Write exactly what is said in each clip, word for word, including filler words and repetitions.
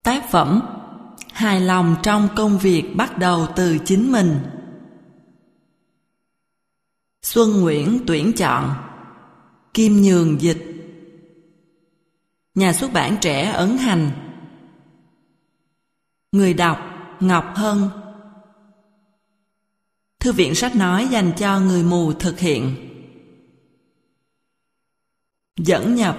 Tác phẩm Hài lòng trong công việc bắt đầu từ chính mình. Xuân Nguyễn tuyển chọn, Kim Nhường dịch. Nhà xuất bản Trẻ ấn hành. Người đọc Ngọc Hân. Thư viện sách nói dành cho người mù thực hiện. Dẫn nhập.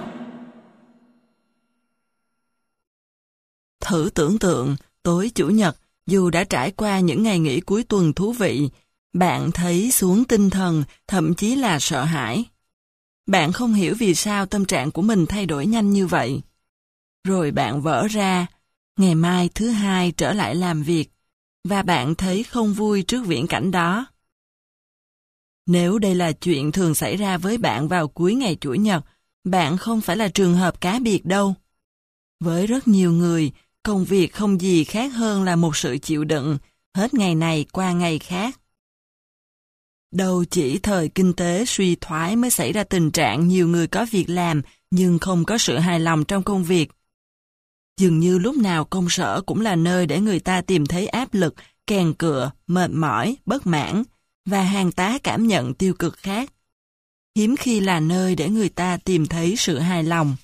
Thử tưởng tượng, tối Chủ nhật, dù đã trải qua những ngày nghỉ cuối tuần thú vị, bạn thấy xuống tinh thần, thậm chí là sợ hãi. Bạn không hiểu vì sao tâm trạng của mình thay đổi nhanh như vậy. Rồi bạn vỡ ra, ngày mai thứ hai trở lại làm việc, và bạn thấy không vui trước viễn cảnh đó. Nếu đây là chuyện thường xảy ra với bạn vào cuối ngày Chủ nhật, bạn không phải là trường hợp cá biệt đâu. Với rất nhiều người, công việc không gì khác hơn là một sự chịu đựng, hết ngày này qua ngày khác. Đâu chỉ thời kinh tế suy thoái mới xảy ra tình trạng nhiều người có việc làm nhưng không có sự hài lòng trong công việc. Dường như lúc nào công sở cũng là nơi để người ta tìm thấy áp lực, kèn cựa, mệt mỏi, bất mãn và hàng tá cảm nhận tiêu cực khác. Hiếm khi là nơi để người ta tìm thấy sự hài lòng.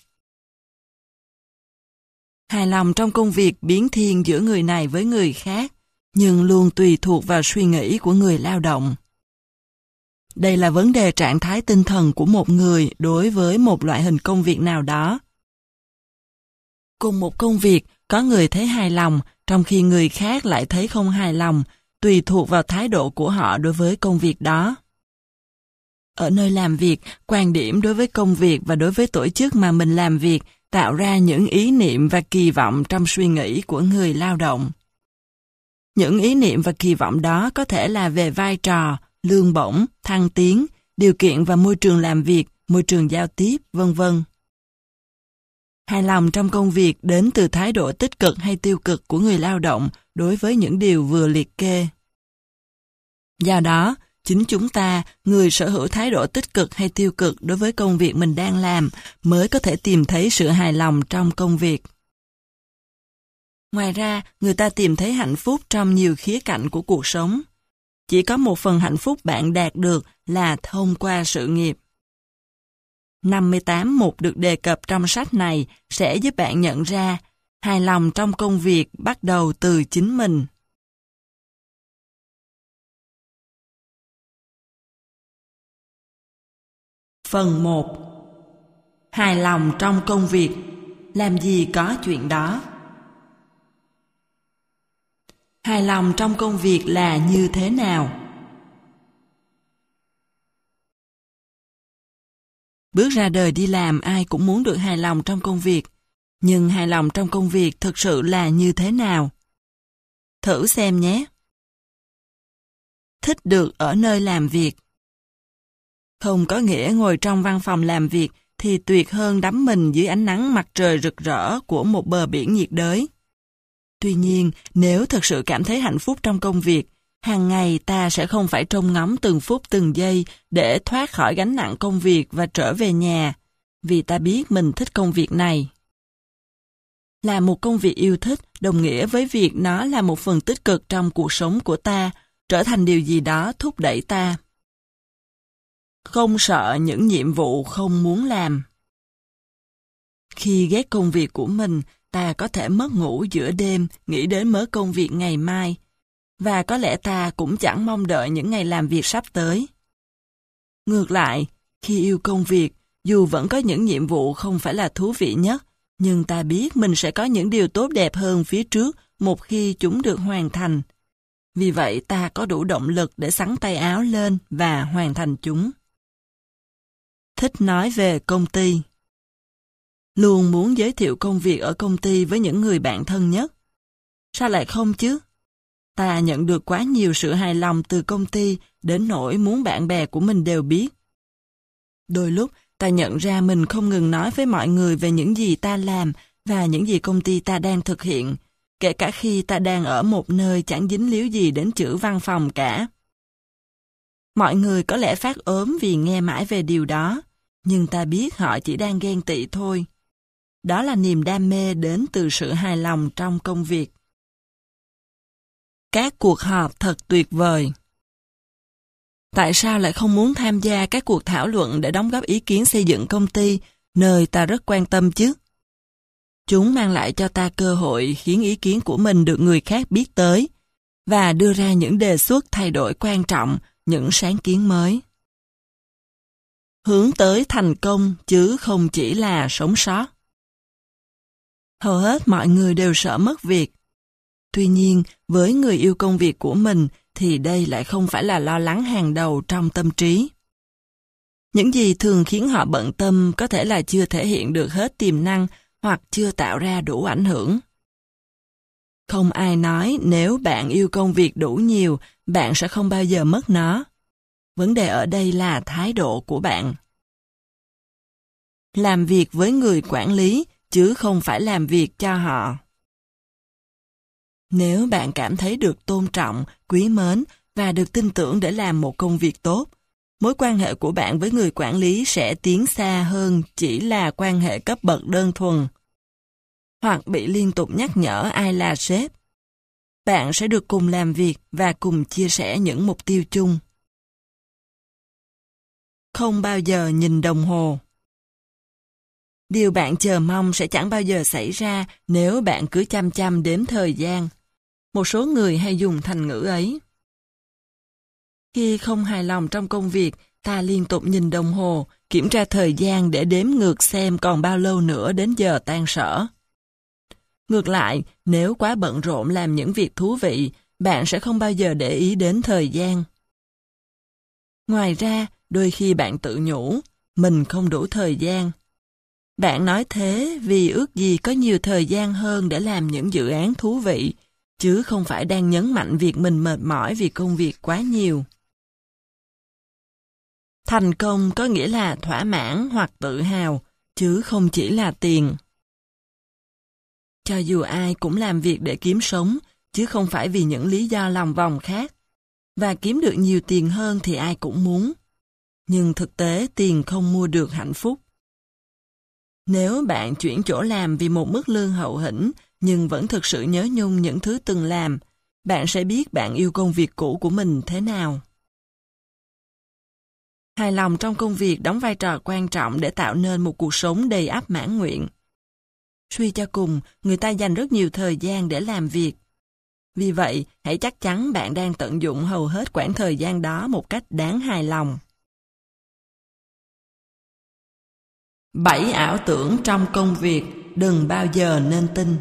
Hài lòng trong công việc biến thiên giữa người này với người khác, nhưng luôn tùy thuộc vào suy nghĩ của người lao động. Đây là vấn đề trạng thái tinh thần của một người đối với một loại hình công việc nào đó. Cùng một công việc, có người thấy hài lòng, trong khi người khác lại thấy không hài lòng, tùy thuộc vào thái độ của họ đối với công việc đó. Ở nơi làm việc, quan điểm đối với công việc và đối với tổ chức mà mình làm việc tạo ra những ý niệm và kỳ vọng trong suy nghĩ của người lao động. Những ý niệm và kỳ vọng đó có thể là về vai trò, lương bổng, thăng tiến, điều kiện và môi trường làm việc, môi trường giao tiếp, vân vân. Hài lòng trong công việc đến từ thái độ tích cực hay tiêu cực của người lao động đối với những điều vừa liệt kê. Do đó, chính chúng ta, người sở hữu thái độ tích cực hay tiêu cực đối với công việc mình đang làm, mới có thể tìm thấy sự hài lòng trong công việc. Ngoài ra, người ta tìm thấy hạnh phúc trong nhiều khía cạnh của cuộc sống. Chỉ có một phần hạnh phúc bạn đạt được là thông qua sự nghiệp. năm mươi tám mục được đề cập trong sách này sẽ giúp bạn nhận ra hài lòng trong công việc bắt đầu từ chính mình. Phần một. Hài lòng trong công việc. Làm gì có chuyện đó? Hài lòng trong công việc là như thế nào? Bước ra đời đi làm ai cũng muốn được hài lòng trong công việc. Nhưng hài lòng trong công việc thực sự là như thế nào? Thử xem nhé. Thích được ở nơi làm việc. Không có nghĩa ngồi trong văn phòng làm việc thì tuyệt hơn đắm mình dưới ánh nắng mặt trời rực rỡ của một bờ biển nhiệt đới. Tuy nhiên, nếu thật sự cảm thấy hạnh phúc trong công việc, hàng ngày ta sẽ không phải trông ngóng từng phút từng giây để thoát khỏi gánh nặng công việc và trở về nhà, vì ta biết mình thích công việc này. Là một công việc yêu thích đồng nghĩa với việc nó là một phần tích cực trong cuộc sống của ta, trở thành điều gì đó thúc đẩy ta. Không sợ những nhiệm vụ không muốn làm. Khi ghét công việc của mình, ta có thể mất ngủ giữa đêm nghĩ đến mớ công việc ngày mai, và có lẽ ta cũng chẳng mong đợi những ngày làm việc sắp tới. Ngược lại, khi yêu công việc, dù vẫn có những nhiệm vụ không phải là thú vị nhất, nhưng ta biết mình sẽ có những điều tốt đẹp hơn phía trước một khi chúng được hoàn thành. Vì vậy ta có đủ động lực để xắn tay áo lên và hoàn thành chúng. Thích nói về công ty. Luôn muốn giới thiệu công việc ở công ty với những người bạn thân nhất. Sao lại không chứ? Ta nhận được quá nhiều sự hài lòng từ công ty đến nỗi muốn bạn bè của mình đều biết. Đôi lúc ta nhận ra mình không ngừng nói với mọi người về những gì ta làm và những gì công ty ta đang thực hiện, kể cả khi ta đang ở một nơi chẳng dính líu gì đến chữ văn phòng cả. Mọi người có lẽ phát ốm vì nghe mãi về điều đó, nhưng ta biết họ chỉ đang ghen tị thôi. Đó là niềm đam mê đến từ sự hài lòng trong công việc. Các cuộc họp thật tuyệt vời. Tại sao lại không muốn tham gia các cuộc thảo luận để đóng góp ý kiến xây dựng công ty, nơi ta rất quan tâm chứ? Chúng mang lại cho ta cơ hội khiến ý kiến của mình được người khác biết tới và đưa ra những đề xuất thay đổi quan trọng, những sáng kiến mới. Hướng tới thành công chứ không chỉ là sống sót. Hầu hết mọi người đều sợ mất việc. Tuy nhiên, với người yêu công việc của mình thì đây lại không phải là lo lắng hàng đầu trong tâm trí. Những gì thường khiến họ bận tâm có thể là chưa thể hiện được hết tiềm năng hoặc chưa tạo ra đủ ảnh hưởng. Không ai nói nếu bạn yêu công việc đủ nhiều, bạn sẽ không bao giờ mất nó. Vấn đề ở đây là thái độ của bạn. Làm việc với người quản lý, chứ không phải làm việc cho họ. Nếu bạn cảm thấy được tôn trọng, quý mến và được tin tưởng để làm một công việc tốt, mối quan hệ của bạn với người quản lý sẽ tiến xa hơn chỉ là quan hệ cấp bậc đơn thuần, hoặc bị liên tục nhắc nhở ai là sếp. Bạn sẽ được cùng làm việc và cùng chia sẻ những mục tiêu chung. Không bao giờ nhìn đồng hồ. Điều bạn chờ mong sẽ chẳng bao giờ xảy ra nếu bạn cứ chăm chăm đếm thời gian. Một số người hay dùng thành ngữ ấy. Khi không hài lòng trong công việc, ta liên tục nhìn đồng hồ, kiểm tra thời gian để đếm ngược xem còn bao lâu nữa đến giờ tan sở. Ngược lại, nếu quá bận rộn làm những việc thú vị, bạn sẽ không bao giờ để ý đến thời gian. Ngoài ra, đôi khi bạn tự nhủ, mình không đủ thời gian. Bạn nói thế vì ước gì có nhiều thời gian hơn để làm những dự án thú vị, chứ không phải đang nhấn mạnh việc mình mệt mỏi vì công việc quá nhiều. Thành công có nghĩa là thỏa mãn hoặc tự hào, chứ không chỉ là tiền. Cho dù ai cũng làm việc để kiếm sống, chứ không phải vì những lý do lòng vòng khác. Và kiếm được nhiều tiền hơn thì ai cũng muốn. Nhưng thực tế tiền không mua được hạnh phúc. Nếu bạn chuyển chỗ làm vì một mức lương hậu hĩnh, nhưng vẫn thực sự nhớ nhung những thứ từng làm, bạn sẽ biết bạn yêu công việc cũ của mình thế nào. Hài lòng trong công việc đóng vai trò quan trọng để tạo nên một cuộc sống đầy ắp mãn nguyện. Suy cho cùng, người ta dành rất nhiều thời gian để làm việc. Vì vậy, hãy chắc chắn bạn đang tận dụng hầu hết quãng thời gian đó một cách đáng hài lòng. Bảy ảo tưởng trong công việc đừng bao giờ nên tin.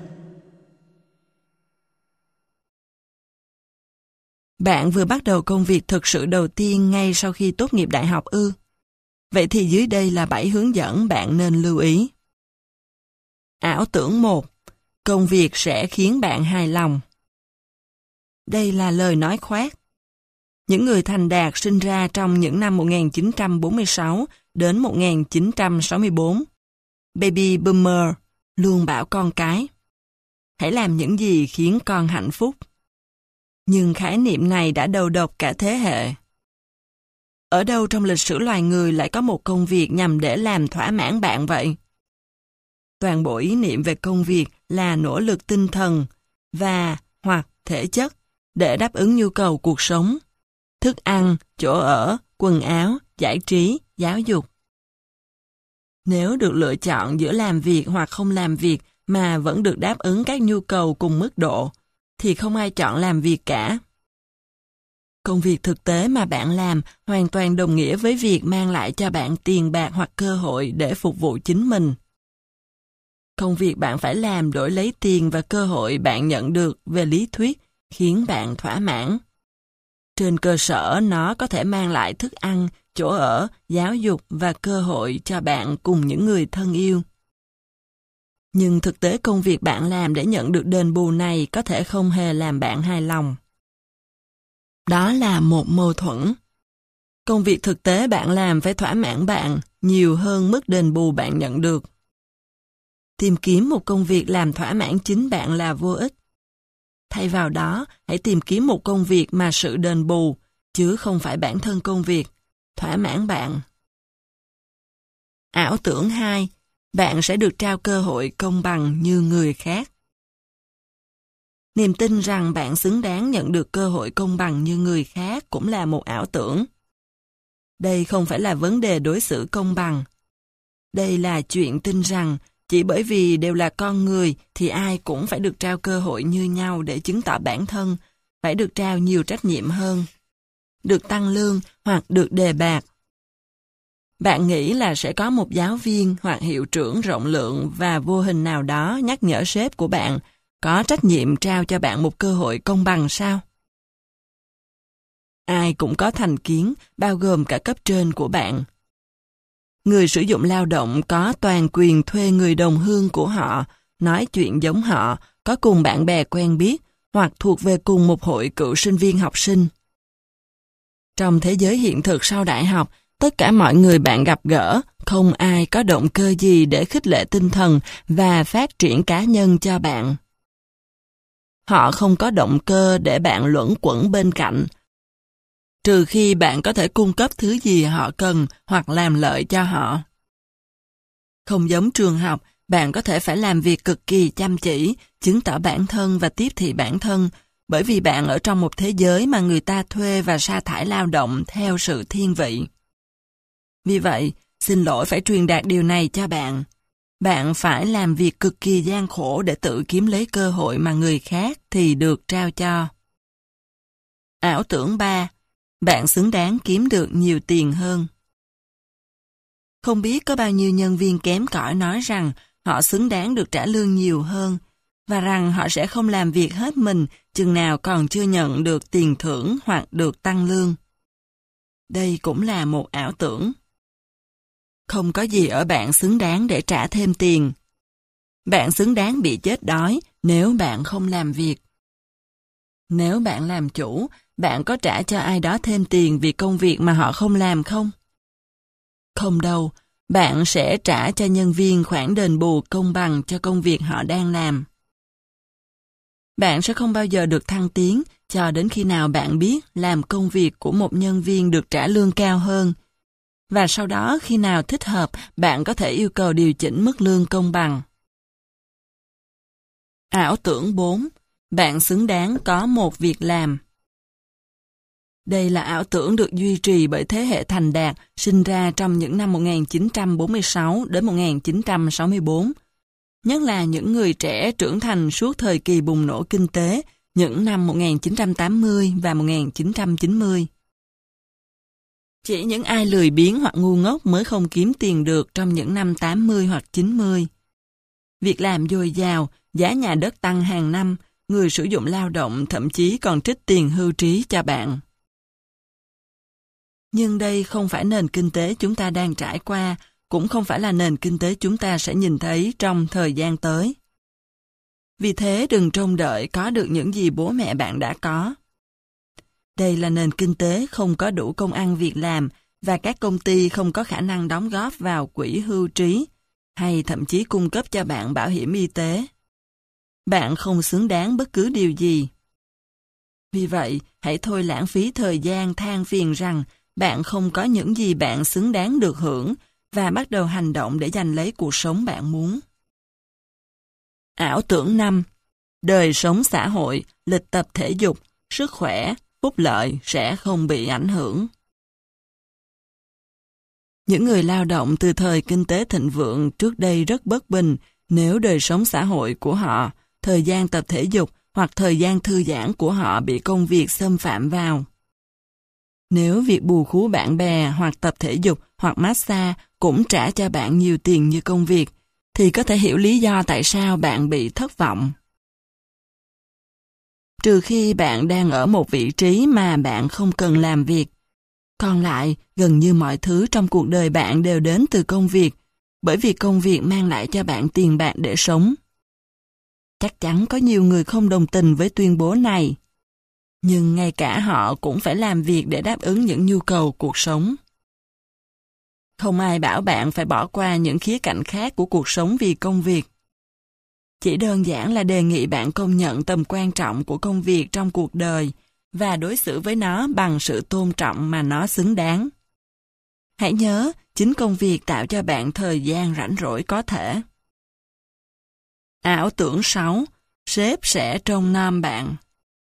Bạn vừa bắt đầu công việc thực sự đầu tiên ngay sau khi tốt nghiệp đại học ư? Vậy thì dưới đây là bảy hướng dẫn bạn nên lưu ý. Ảo tưởng một. Công việc sẽ khiến bạn hài lòng. Đây là lời nói khoác. Những người thành đạt sinh ra trong những năm một nghìn chín trăm bốn mươi sáu đến một nghìn chín trăm sáu mươi bốn. Baby Boomer luôn bảo con cái. Hãy làm những gì khiến con hạnh phúc. Nhưng khái niệm này đã đầu độc cả thế hệ. Ở đâu trong lịch sử loài người lại có một công việc nhằm để làm thỏa mãn bạn vậy? Toàn bộ ý niệm về công việc là nỗ lực tinh thần và hoặc thể chất để đáp ứng nhu cầu cuộc sống, thức ăn, chỗ ở, quần áo, giải trí, giáo dục. Nếu được lựa chọn giữa làm việc hoặc không làm việc mà vẫn được đáp ứng các nhu cầu cùng mức độ, thì không ai chọn làm việc cả. Công việc thực tế mà bạn làm hoàn toàn đồng nghĩa với việc mang lại cho bạn tiền bạc hoặc cơ hội để phục vụ chính mình. Công việc bạn phải làm đổi lấy tiền và cơ hội bạn nhận được về lý thuyết khiến bạn thỏa mãn. Trên cơ sở nó có thể mang lại thức ăn, chỗ ở, giáo dục và cơ hội cho bạn cùng những người thân yêu. Nhưng thực tế công việc bạn làm để nhận được đền bù này có thể không hề làm bạn hài lòng. Đó là một mâu thuẫn. Công việc thực tế bạn làm phải thỏa mãn bạn nhiều hơn mức đền bù bạn nhận được. Tìm kiếm một công việc làm thỏa mãn chính bạn là vô ích. Thay vào đó, hãy tìm kiếm một công việc mà sự đền bù, chứ không phải bản thân công việc, thỏa mãn bạn. Ảo tưởng hai. bạn sẽ được trao cơ hội công bằng như người khác. Niềm tin rằng bạn xứng đáng nhận được cơ hội công bằng như người khác cũng là một ảo tưởng. Đây không phải là vấn đề đối xử công bằng. Đây là chuyện tin rằng chỉ bởi vì đều là con người thì ai cũng phải được trao cơ hội như nhau để chứng tỏ bản thân, phải được trao nhiều trách nhiệm hơn, được tăng lương hoặc được đề bạt. Bạn nghĩ là sẽ có một giáo viên hoặc hiệu trưởng rộng lượng và vô hình nào đó nhắc nhở sếp của bạn có trách nhiệm trao cho bạn một cơ hội công bằng sao? Ai cũng có thành kiến, bao gồm cả cấp trên của bạn. Người sử dụng lao động có toàn quyền thuê người đồng hương của họ, nói chuyện giống họ, có cùng bạn bè quen biết, hoặc thuộc về cùng một hội cựu sinh viên học sinh. Trong thế giới hiện thực sau đại học, tất cả mọi người bạn gặp gỡ, không ai có động cơ gì để khích lệ tinh thần và phát triển cá nhân cho bạn. Họ không có động cơ để bạn luẩn quẩn bên cạnh, trừ khi bạn có thể cung cấp thứ gì họ cần hoặc làm lợi cho họ. Không giống trường học, bạn có thể phải làm việc cực kỳ chăm chỉ, chứng tỏ bản thân và tiếp thị bản thân, bởi vì bạn ở trong một thế giới mà người ta thuê và sa thải lao động theo sự thiên vị. Vì vậy, xin lỗi phải truyền đạt điều này cho bạn. Bạn phải làm việc cực kỳ gian khổ để tự kiếm lấy cơ hội mà người khác thì được trao cho. Ảo tưởng ba. Bạn xứng đáng kiếm được nhiều tiền hơn. Không biết có bao nhiêu nhân viên kém cỏi nói rằng họ xứng đáng được trả lương nhiều hơn, và rằng họ sẽ không làm việc hết mình chừng nào còn chưa nhận được tiền thưởng hoặc được tăng lương. Đây cũng là một ảo tưởng. Không có gì ở bạn xứng đáng để trả thêm tiền. Bạn xứng đáng bị chết đói nếu bạn không làm việc. Nếu bạn làm chủ, bạn có trả cho ai đó thêm tiền vì công việc mà họ không làm không? Không đâu, bạn sẽ trả cho nhân viên khoản đền bù công bằng cho công việc họ đang làm. Bạn sẽ không bao giờ được thăng tiến cho đến khi nào bạn biết làm công việc của một nhân viên được trả lương cao hơn. Và sau đó khi nào thích hợp, bạn có thể yêu cầu điều chỉnh mức lương công bằng. Ảo tưởng bốn. Bạn xứng đáng có một việc làm. Đây là ảo tưởng được duy trì bởi thế hệ thành đạt sinh ra trong những năm một nghìn chín trăm bốn mươi sáu đến một nghìn chín trăm sáu mươi tư, nhất là những người trẻ trưởng thành suốt thời kỳ bùng nổ kinh tế những năm một nghìn chín trăm tám mươi và một nghìn chín trăm chín mươi. Chỉ những ai lười biếng hoặc ngu ngốc mới không kiếm tiền được trong những năm tám mươi hoặc chín mươi. Việc làm dồi dào, giá nhà đất tăng hàng năm, người sử dụng lao động thậm chí còn trích tiền hưu trí cho bạn. Nhưng đây không phải nền kinh tế chúng ta đang trải qua, cũng không phải là nền kinh tế chúng ta sẽ nhìn thấy trong thời gian tới. Vì thế đừng trông đợi có được những gì bố mẹ bạn đã có. Đây là nền kinh tế không có đủ công ăn việc làm và các công ty không có khả năng đóng góp vào quỹ hưu trí hay thậm chí cung cấp cho bạn bảo hiểm y tế. Bạn không xứng đáng bất cứ điều gì. Vì vậy, hãy thôi lãng phí thời gian than phiền rằng bạn không có những gì bạn xứng đáng được hưởng và bắt đầu hành động để giành lấy cuộc sống bạn muốn. Ảo tưởng năm. Đời sống xã hội, lịch tập thể dục, sức khỏe, phúc lợi sẽ không bị ảnh hưởng. Những người lao động từ thời kinh tế thịnh vượng trước đây rất bất bình nếu đời sống xã hội của họ, thời gian tập thể dục hoặc thời gian thư giãn của họ bị công việc xâm phạm vào. Nếu việc bù khú bạn bè hoặc tập thể dục hoặc massage cũng trả cho bạn nhiều tiền như công việc, thì có thể hiểu lý do tại sao bạn bị thất vọng. Trừ khi bạn đang ở một vị trí mà bạn không cần làm việc. Còn lại, gần như mọi thứ trong cuộc đời bạn đều đến từ công việc, bởi vì công việc mang lại cho bạn tiền bạc để sống. Chắc chắn có nhiều người không đồng tình với tuyên bố này. Nhưng ngay cả họ cũng phải làm việc để đáp ứng những nhu cầu cuộc sống. Không ai bảo bạn phải bỏ qua những khía cạnh khác của cuộc sống vì công việc. Chỉ đơn giản là đề nghị bạn công nhận tầm quan trọng của công việc trong cuộc đời và đối xử với nó bằng sự tôn trọng mà nó xứng đáng. Hãy nhớ, chính công việc tạo cho bạn thời gian rảnh rỗi có thể. Ảo tưởng sáu. Sếp sẽ trông nom bạn.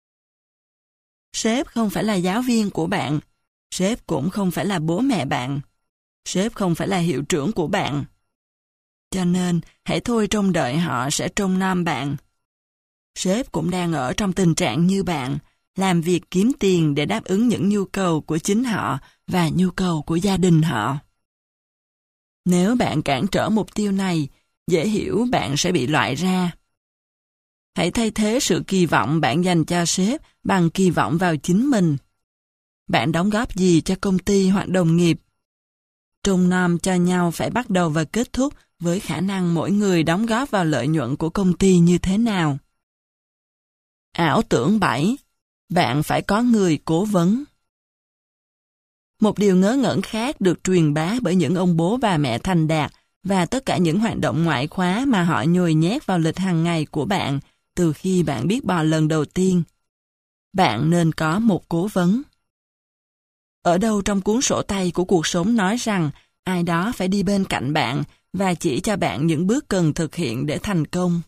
Sếp không phải là giáo viên của bạn. Sếp cũng không phải là bố mẹ bạn. Sếp không phải là hiệu trưởng của bạn. Cho nên, hãy thôi trông đợi họ sẽ trông nom bạn. Sếp cũng đang ở trong tình trạng như bạn, làm việc kiếm tiền để đáp ứng những nhu cầu của chính họ và nhu cầu của gia đình họ. Nếu bạn cản trở mục tiêu này, dễ hiểu bạn sẽ bị loại ra. Hãy thay thế sự kỳ vọng bạn dành cho sếp bằng kỳ vọng vào chính mình. Bạn đóng góp gì cho công ty hoặc đồng nghiệp? Trông nom cho nhau phải bắt đầu và kết thúc với khả năng mỗi người đóng góp vào lợi nhuận của công ty như thế nào. Ảo tưởng bảy. Bạn phải có người cố vấn. Một điều ngớ ngẩn khác được truyền bá bởi những ông bố và mẹ thành đạt và tất cả những hoạt động ngoại khóa mà họ nhồi nhét vào lịch hàng ngày của bạn từ khi bạn biết bò lần đầu tiên. Bạn nên có một cố vấn. Ở đâu trong cuốn sổ tay của cuộc sống nói rằng ai đó phải đi bên cạnh bạn và chỉ cho bạn những bước cần thực hiện để thành công.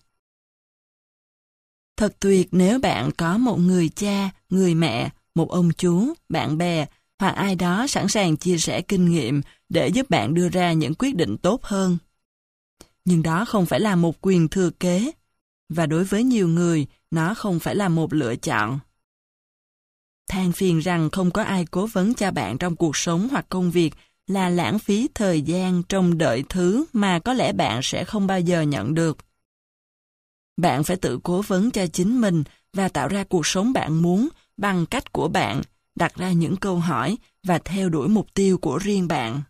Thật tuyệt nếu bạn có một người cha, người mẹ, một ông chú, bạn bè hoặc ai đó sẵn sàng chia sẻ kinh nghiệm để giúp bạn đưa ra những quyết định tốt hơn. Nhưng đó không phải là một quyền thừa kế, và đối với nhiều người, nó không phải là một lựa chọn. Than phiền rằng không có ai cố vấn cho bạn trong cuộc sống hoặc công việc là lãng phí thời gian trông đợi thứ mà có lẽ bạn sẽ không bao giờ nhận được. Bạn phải tự cố vấn cho chính mình và tạo ra cuộc sống bạn muốn bằng cách của bạn, đặt ra những câu hỏi và theo đuổi mục tiêu của riêng bạn.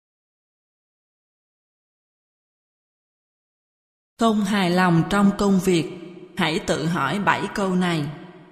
Không hài lòng trong công việc, hãy tự hỏi bảy câu này.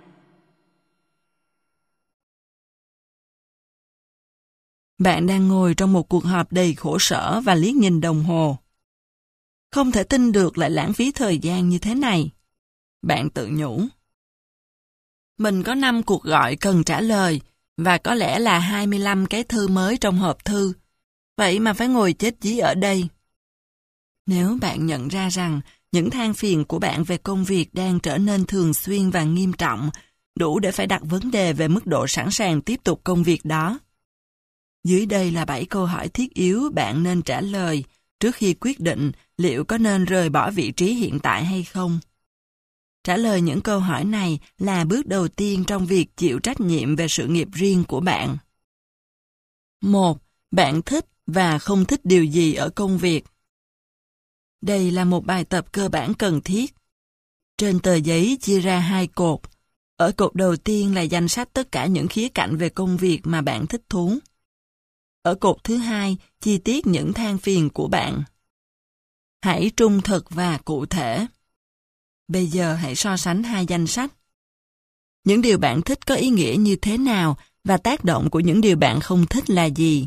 Bạn đang ngồi trong một cuộc họp đầy khổ sở và liếc nhìn đồng hồ. Không thể tin được lại lãng phí thời gian như thế này. Bạn tự nhủ. Mình có năm cuộc gọi cần trả lời và có lẽ là hai mươi lăm cái thư mới trong hộp thư. Vậy mà phải ngồi chết dí ở đây. Nếu bạn nhận ra rằng những than phiền của bạn về công việc đang trở nên thường xuyên và nghiêm trọng, đủ để phải đặt vấn đề về mức độ sẵn sàng tiếp tục công việc đó. Dưới đây là bảy câu hỏi thiết yếu bạn nên trả lời trước khi quyết định liệu có nên rời bỏ vị trí hiện tại hay không. Trả lời những câu hỏi này là bước đầu tiên trong việc chịu trách nhiệm về sự nghiệp riêng của bạn. một. Bạn thích và không thích điều gì ở công việc? Đây là một bài tập cơ bản cần thiết. Trên tờ giấy chia ra hai cột. Ở cột đầu tiên là danh sách tất cả những khía cạnh về công việc mà bạn thích thú. Ở cột thứ hai, chi tiết những than phiền của bạn. Hãy trung thực và cụ thể. Bây giờ hãy so sánh hai danh sách. Những điều bạn thích có ý nghĩa như thế nào và tác động của những điều bạn không thích là gì?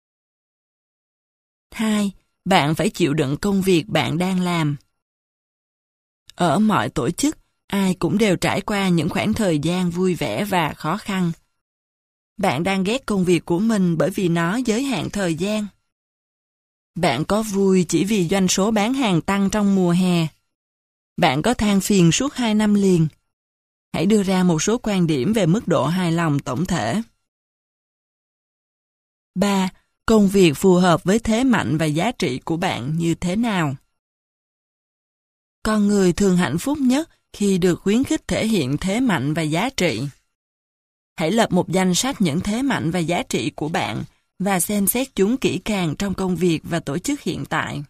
hai. Bạn phải chịu đựng công việc bạn đang làm. Ở mọi tổ chức, ai cũng đều trải qua những khoảng thời gian vui vẻ và khó khăn. Bạn đang ghét công việc của mình bởi vì nó giới hạn thời gian. Bạn có vui chỉ vì doanh số bán hàng tăng trong mùa hè. Bạn có than phiền suốt hai năm liền. Hãy đưa ra một số quan điểm về mức độ hài lòng tổng thể. ba. Công việc phù hợp với thế mạnh và giá trị của bạn như thế nào? Con người thường hạnh phúc nhất khi được khuyến khích thể hiện thế mạnh và giá trị. Hãy lập một danh sách những thế mạnh và giá trị của bạn và xem xét chúng kỹ càng trong công việc và tổ chức hiện tại.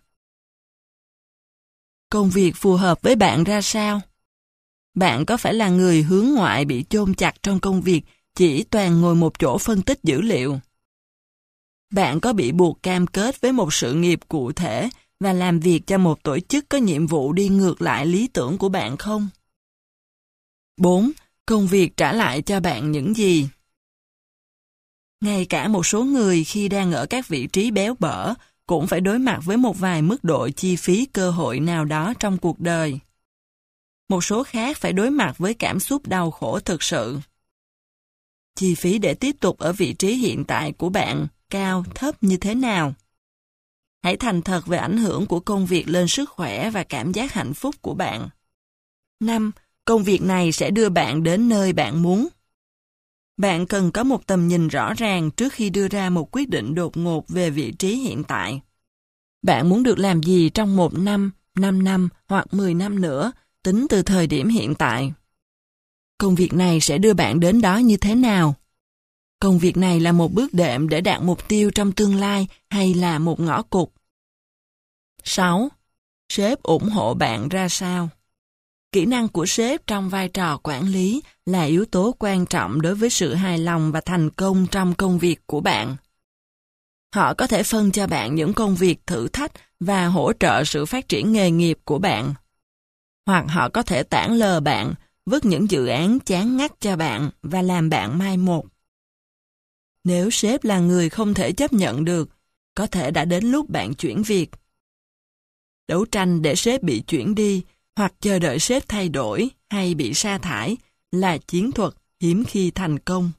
Công việc phù hợp với bạn ra sao? Bạn có phải là người hướng ngoại bị chôn chặt trong công việc chỉ toàn ngồi một chỗ phân tích dữ liệu? Bạn có bị buộc cam kết với một sự nghiệp cụ thể và làm việc cho một tổ chức có nhiệm vụ đi ngược lại lý tưởng của bạn không? bốn. Công việc trả lại cho bạn những gì? Ngay cả một số người khi đang ở các vị trí béo bở cũng phải đối mặt với một vài mức độ chi phí cơ hội nào đó trong cuộc đời. Một số khác phải đối mặt với cảm xúc đau khổ thực sự. Chi phí để tiếp tục ở vị trí hiện tại của bạn cao, thấp như thế nào. Hãy thành thật về ảnh hưởng của công việc lên sức khỏe và cảm giác hạnh phúc của bạn. năm. Công việc này sẽ đưa bạn đến nơi bạn muốn. Bạn cần có một tầm nhìn rõ ràng trước khi đưa ra một quyết định đột ngột về vị trí hiện tại. Bạn muốn được làm gì trong một năm, năm năm hoặc mười năm nữa, tính từ thời điểm hiện tại. Công việc này sẽ đưa bạn đến đó như thế nào? Công việc này là một bước đệm để đạt mục tiêu trong tương lai hay là một ngõ cụt? sáu. Sếp ủng hộ bạn ra sao? Kỹ năng của sếp trong vai trò quản lý là yếu tố quan trọng đối với sự hài lòng và thành công trong công việc của bạn. Họ có thể phân cho bạn những công việc thử thách và hỗ trợ sự phát triển nghề nghiệp của bạn. Hoặc họ có thể tản lờ bạn, vứt những dự án chán ngắt cho bạn và làm bạn mai một. Nếu sếp là người không thể chấp nhận được, có thể đã đến lúc bạn chuyển việc. Đấu tranh để sếp bị chuyển đi hoặc chờ đợi sếp thay đổi hay bị sa thải là chiến thuật hiếm khi thành công.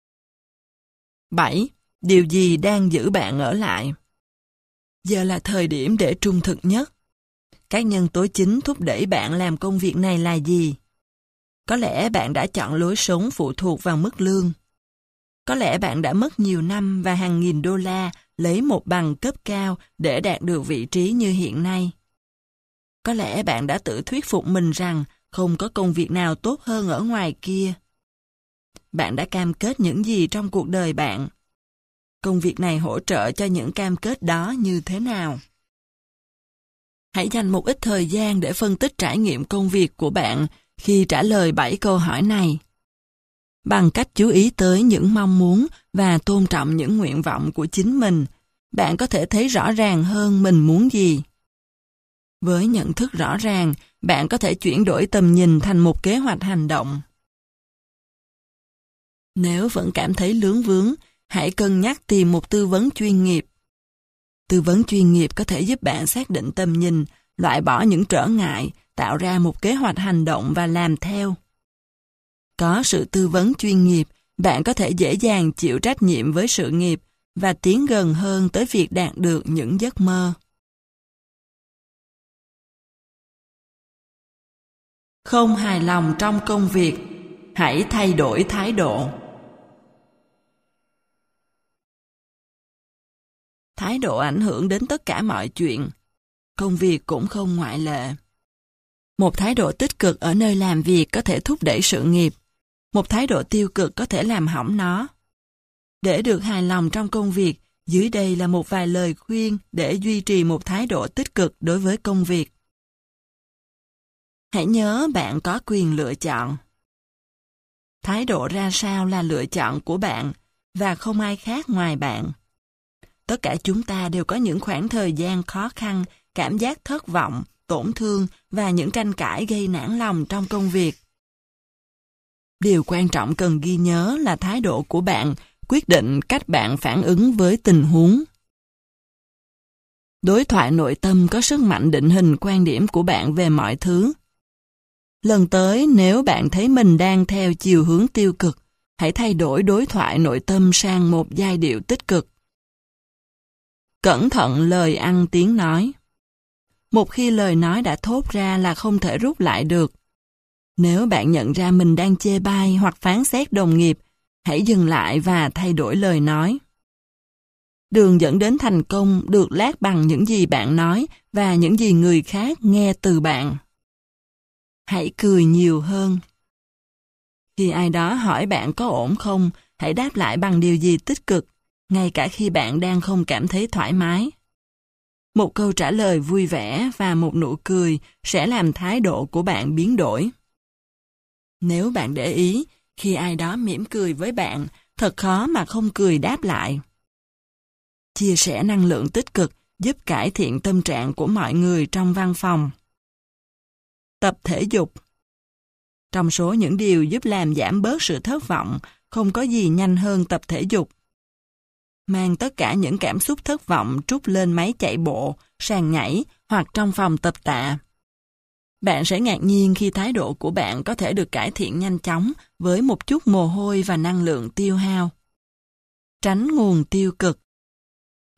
bảy. Điều gì đang giữ bạn ở lại? Giờ là thời điểm để trung thực nhất. Các nhân tố chính thúc đẩy bạn làm công việc này là gì? Có lẽ bạn đã chọn lối sống phụ thuộc vào mức lương. Có lẽ bạn đã mất nhiều năm và hàng nghìn đô la lấy một bằng cấp cao để đạt được vị trí như hiện nay. Có lẽ bạn đã tự thuyết phục mình rằng không có công việc nào tốt hơn ở ngoài kia. Bạn đã cam kết những gì trong cuộc đời bạn? Công việc này hỗ trợ cho những cam kết đó như thế nào? Hãy dành một ít thời gian để phân tích trải nghiệm công việc của bạn khi trả lời bảy câu hỏi này. Bằng cách chú ý tới những mong muốn và tôn trọng những nguyện vọng của chính mình, bạn có thể thấy rõ ràng hơn mình muốn gì. Với nhận thức rõ ràng, bạn có thể chuyển đổi tầm nhìn thành một kế hoạch hành động. Nếu vẫn cảm thấy lướng vướng, hãy cân nhắc tìm một tư vấn chuyên nghiệp. Tư vấn chuyên nghiệp có thể giúp bạn xác định tầm nhìn, loại bỏ những trở ngại, tạo ra một kế hoạch hành động và làm theo. Có sự tư vấn chuyên nghiệp, bạn có thể dễ dàng chịu trách nhiệm với sự nghiệp và tiến gần hơn tới việc đạt được những giấc mơ. Không hài lòng trong công việc, hãy thay đổi thái độ. Thái độ ảnh hưởng đến tất cả mọi chuyện. Công việc cũng không ngoại lệ. Một thái độ tích cực ở nơi làm việc có thể thúc đẩy sự nghiệp. Một thái độ tiêu cực có thể làm hỏng nó. Để được hài lòng trong công việc, dưới đây là một vài lời khuyên để duy trì một thái độ tích cực đối với công việc. Hãy nhớ bạn có quyền lựa chọn. Thái độ ra sao là lựa chọn của bạn và không ai khác ngoài bạn. Tất cả chúng ta đều có những khoảng thời gian khó khăn, cảm giác thất vọng, tổn thương và những tranh cãi gây nản lòng trong công việc. Điều quan trọng cần ghi nhớ là thái độ của bạn quyết định cách bạn phản ứng với tình huống. Đối thoại nội tâm có sức mạnh định hình quan điểm của bạn về mọi thứ. Lần tới, nếu bạn thấy mình đang theo chiều hướng tiêu cực, hãy thay đổi đối thoại nội tâm sang một giai điệu tích cực. Cẩn thận lời ăn tiếng nói. Một khi lời nói đã thốt ra là không thể rút lại được. Nếu bạn nhận ra mình đang chê bai hoặc phán xét đồng nghiệp, hãy dừng lại và thay đổi lời nói. Đường dẫn đến thành công được lát bằng những gì bạn nói và những gì người khác nghe từ bạn. Hãy cười nhiều hơn. Khi ai đó hỏi bạn có ổn không, hãy đáp lại bằng điều gì tích cực, ngay cả khi bạn đang không cảm thấy thoải mái. Một câu trả lời vui vẻ và một nụ cười sẽ làm thái độ của bạn biến đổi. Nếu bạn để ý, khi ai đó mỉm cười với bạn, thật khó mà không cười đáp lại. Chia sẻ năng lượng tích cực giúp cải thiện tâm trạng của mọi người trong văn phòng. Tập thể dục. Trong số những điều giúp làm giảm bớt sự thất vọng, không có gì nhanh hơn tập thể dục. Mang tất cả những cảm xúc thất vọng trút lên máy chạy bộ, sàn nhảy hoặc trong phòng tập tạ. Bạn sẽ ngạc nhiên khi thái độ của bạn có thể được cải thiện nhanh chóng với một chút mồ hôi và năng lượng tiêu hao. Tránh nguồn tiêu cực.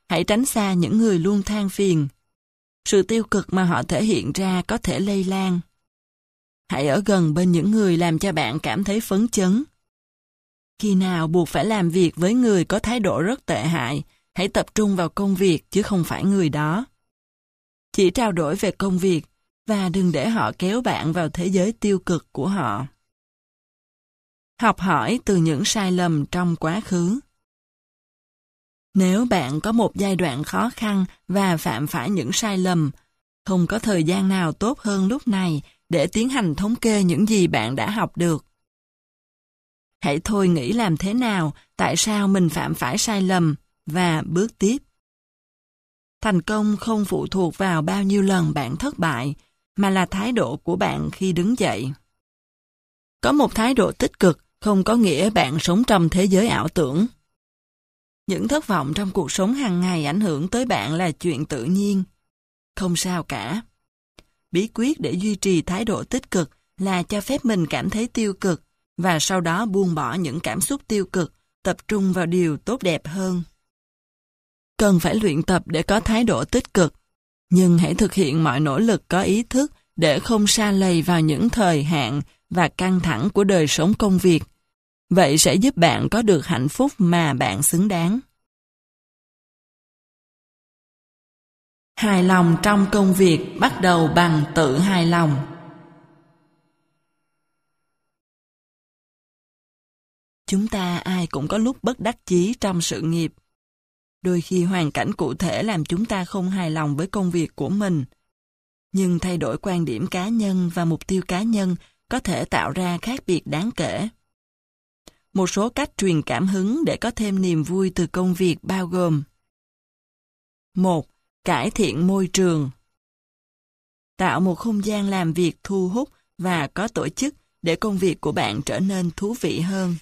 hãy tránh xa những người luôn than phiền. Sự tiêu cực mà họ thể hiện ra có thể lây lan. Hãy ở gần bên những người làm cho bạn cảm thấy phấn chấn. Khi nào buộc phải làm việc với người có thái độ rất tệ hại, hãy tập trung vào công việc chứ không phải người đó. Chỉ trao đổi về công việc và đừng để họ kéo bạn vào thế giới tiêu cực của họ. Học hỏi từ những sai lầm trong quá khứ. Nếu bạn có một giai đoạn khó khăn và phạm phải những sai lầm, không có thời gian nào tốt hơn lúc này để tiến hành thống kê những gì bạn đã học được. Hãy thôi nghĩ làm thế nào, tại sao mình phạm phải sai lầm, và bước tiếp. Thành công không phụ thuộc vào bao nhiêu lần bạn thất bại, mà là thái độ của bạn khi đứng dậy. Có một thái độ tích cực không có nghĩa bạn sống trong thế giới ảo tưởng. Những thất vọng trong cuộc sống hàng ngày ảnh hưởng tới bạn là chuyện tự nhiên. Không sao cả. Bí quyết để duy trì thái độ tích cực là cho phép mình cảm thấy tiêu cực và sau đó buông bỏ những cảm xúc tiêu cực, tập trung vào điều tốt đẹp hơn. Cần phải luyện tập để có thái độ tích cực, nhưng hãy thực hiện mọi nỗ lực có ý thức để không sa lầy vào những thời hạn và căng thẳng của đời sống công việc. Vậy sẽ giúp bạn có được hạnh phúc mà bạn xứng đáng. Hài lòng trong công việc bắt đầu bằng tự hài lòng. Chúng ta ai cũng có lúc bất đắc chí trong sự nghiệp. Đôi khi hoàn cảnh cụ thể làm chúng ta không hài lòng với công việc của mình. Nhưng thay đổi quan điểm cá nhân và mục tiêu cá nhân có thể tạo ra khác biệt đáng kể. Một số cách truyền cảm hứng để có thêm niềm vui từ công việc bao gồm: một. Cải thiện môi trường. Tạo một không gian làm việc thu hút và có tổ chức để công việc của bạn trở nên thú vị hơn.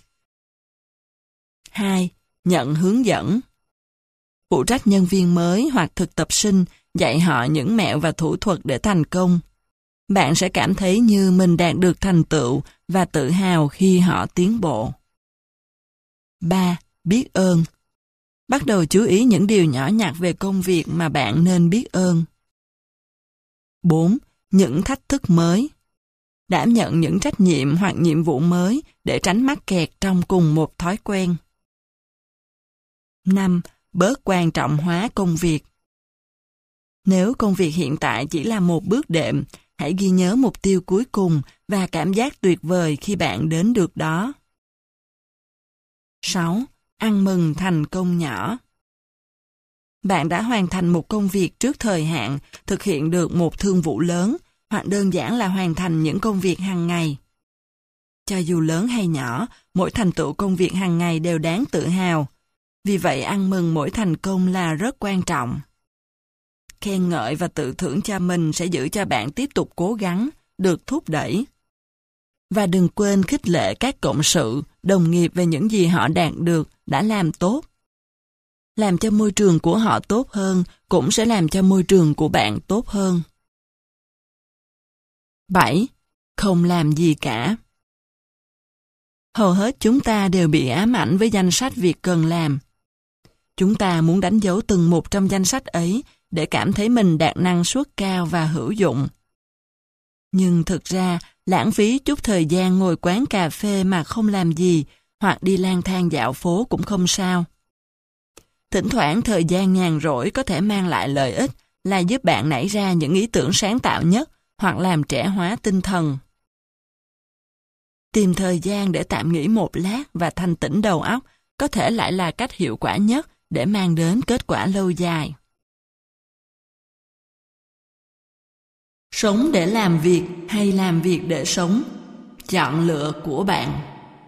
hai. Nhận hướng dẫn. Phụ trách nhân viên mới hoặc thực tập sinh, dạy họ những mẹo và thủ thuật để thành công. Bạn sẽ cảm thấy như mình đạt được thành tựu và tự hào khi họ tiến bộ. ba. Biết ơn. Bắt đầu chú ý những điều nhỏ nhặt về công việc mà bạn nên biết ơn. bốn. Những thách thức mới. Đảm nhận những trách nhiệm hoặc nhiệm vụ mới để tránh mắc kẹt trong cùng một thói quen. năm. Bớt quan trọng hóa công việc. Nếu công việc hiện tại chỉ là một bước đệm, hãy ghi nhớ mục tiêu cuối cùng và cảm giác tuyệt vời khi bạn đến được đó. sáu. Ăn mừng thành công nhỏ. Bạn đã hoàn thành một công việc trước thời hạn, thực hiện được một thương vụ lớn, hoặc đơn giản là hoàn thành những công việc hàng ngày. Cho dù lớn hay nhỏ, mỗi thành tựu công việc hàng ngày đều đáng tự hào. Vì vậy ăn mừng mỗi thành công là rất quan trọng. Khen ngợi và tự thưởng cho mình sẽ giữ cho bạn tiếp tục cố gắng, được thúc đẩy. Và đừng quên khích lệ các cộng sự, đồng nghiệp về những gì họ đạt được, đã làm tốt. Làm cho môi trường của họ tốt hơn cũng sẽ làm cho môi trường của bạn tốt hơn. bảy. Không làm gì cả. Hầu hết chúng ta đều bị ám ảnh với danh sách việc cần làm. Chúng ta muốn đánh dấu từng một trong danh sách ấy để cảm thấy mình đạt năng suất cao và hữu dụng. Nhưng thực ra, lãng phí chút thời gian ngồi quán cà phê mà không làm gì, hoặc đi lang thang dạo phố cũng không sao. Thỉnh thoảng thời gian nhàn rỗi có thể mang lại lợi ích là giúp bạn nảy ra những ý tưởng sáng tạo nhất hoặc làm trẻ hóa tinh thần. Tìm thời gian để tạm nghỉ một lát và thanh tĩnh đầu óc có thể lại là cách hiệu quả nhất để mang đến kết quả lâu dài. Sống để làm việc hay làm việc để sống? Chọn lựa của bạn.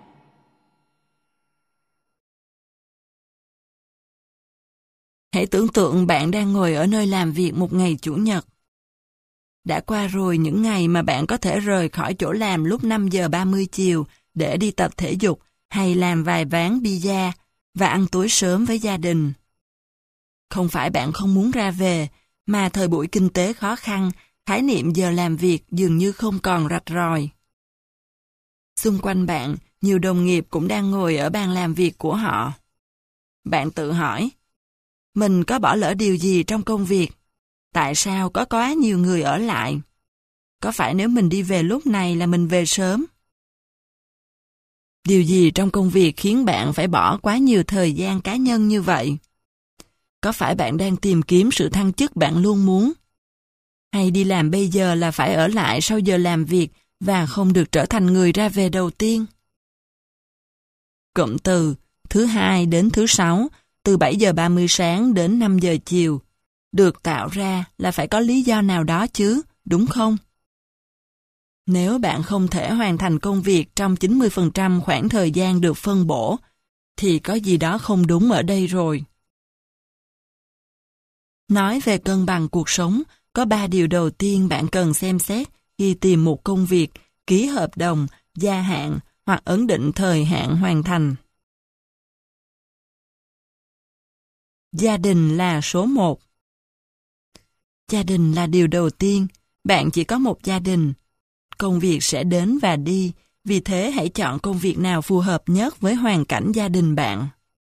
Hãy tưởng tượng bạn đang ngồi ở nơi làm việc một ngày Chủ nhật. Đã qua rồi những ngày mà bạn có thể rời khỏi chỗ làm lúc năm giờ ba mươi chiều để đi tập thể dục hay làm vài ván pizza và ăn tối sớm với gia đình. Không phải bạn không muốn ra về, mà thời buổi kinh tế khó khăn, khái niệm giờ làm việc dường như không còn rạch ròi. Xung quanh bạn, nhiều đồng nghiệp cũng đang ngồi ở bàn làm việc của họ. Bạn tự hỏi, Mình có bỏ lỡ điều gì trong công việc? Tại sao có quá nhiều người ở lại? Có phải nếu mình đi về lúc này là mình về sớm? Điều gì trong công việc khiến bạn phải bỏ quá nhiều thời gian cá nhân như vậy? Có phải bạn đang tìm kiếm sự thăng chức bạn luôn muốn? Hay đi làm bây giờ là phải ở lại sau giờ làm việc và không được trở thành người ra về đầu tiên? Cụm từ thứ hai đến thứ sáu, từ bảy giờ ba mươi sáng đến năm giờ chiều, được tạo ra là phải có lý do nào đó chứ, đúng không? Nếu bạn không thể hoàn thành công việc trong chín mươi phần trăm khoảng thời gian được phân bổ, thì có gì đó không đúng ở đây rồi. Nói về cân bằng cuộc sống, có ba điều đầu tiên bạn cần xem xét khi tìm một công việc, ký hợp đồng, gia hạn hoặc ấn định thời hạn hoàn thành. Gia đình là số một. Gia đình là điều đầu tiên. Bạn chỉ có một gia đình. Công việc sẽ đến và đi, vì thế hãy chọn công việc nào phù hợp nhất với hoàn cảnh gia đình bạn.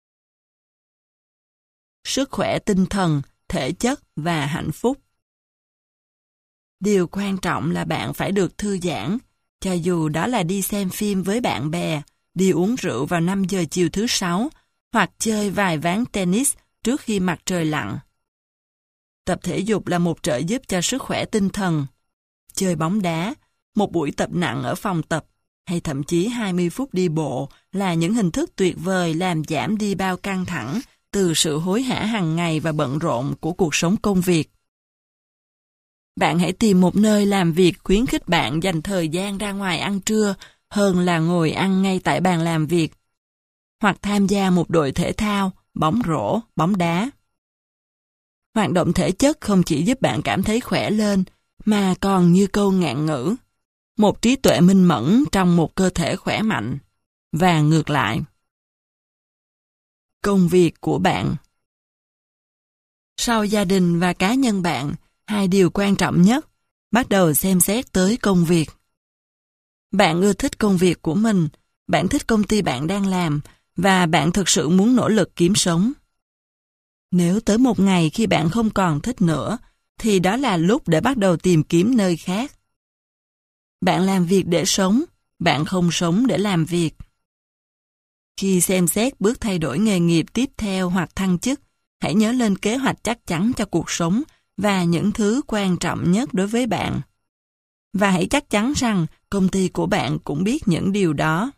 Sức khỏe tinh thần, thể chất và hạnh phúc. Điều quan trọng là bạn phải được thư giãn, cho dù đó là đi xem phim với bạn bè, đi uống rượu vào năm giờ chiều thứ sáu, hoặc chơi vài ván tennis trước khi mặt trời lặn. Tập thể dục là một trợ giúp cho sức khỏe tinh thần. Chơi bóng đá, một buổi tập nặng ở phòng tập, hay thậm chí hai mươi phút đi bộ là những hình thức tuyệt vời làm giảm đi bao căng thẳng từ sự hối hả hàng ngày và bận rộn của cuộc sống công việc. Bạn hãy tìm một nơi làm việc khuyến khích bạn dành thời gian ra ngoài ăn trưa hơn là ngồi ăn ngay tại bàn làm việc, hoặc tham gia một đội thể thao, bóng rổ, bóng đá. Hoạt động thể chất không chỉ giúp bạn cảm thấy khỏe lên, mà còn như câu ngạn ngữ, một trí tuệ minh mẫn trong một cơ thể khỏe mạnh, và ngược lại. Công việc của bạn. Sau gia đình và cá nhân bạn, hai điều quan trọng nhất, bắt đầu xem xét tới công việc. Bạn ưa thích công việc của mình, bạn thích công ty bạn đang làm, và bạn thực sự muốn nỗ lực kiếm sống. Nếu tới một ngày khi bạn không còn thích nữa, thì đó là lúc để bắt đầu tìm kiếm nơi khác. Bạn làm việc để sống, bạn không sống để làm việc. Khi xem xét bước thay đổi nghề nghiệp tiếp theo hoặc thăng chức, hãy nhớ lên kế hoạch chắc chắn cho cuộc sống và những thứ quan trọng nhất đối với bạn. Và hãy chắc chắn rằng công ty của bạn cũng biết những điều đó.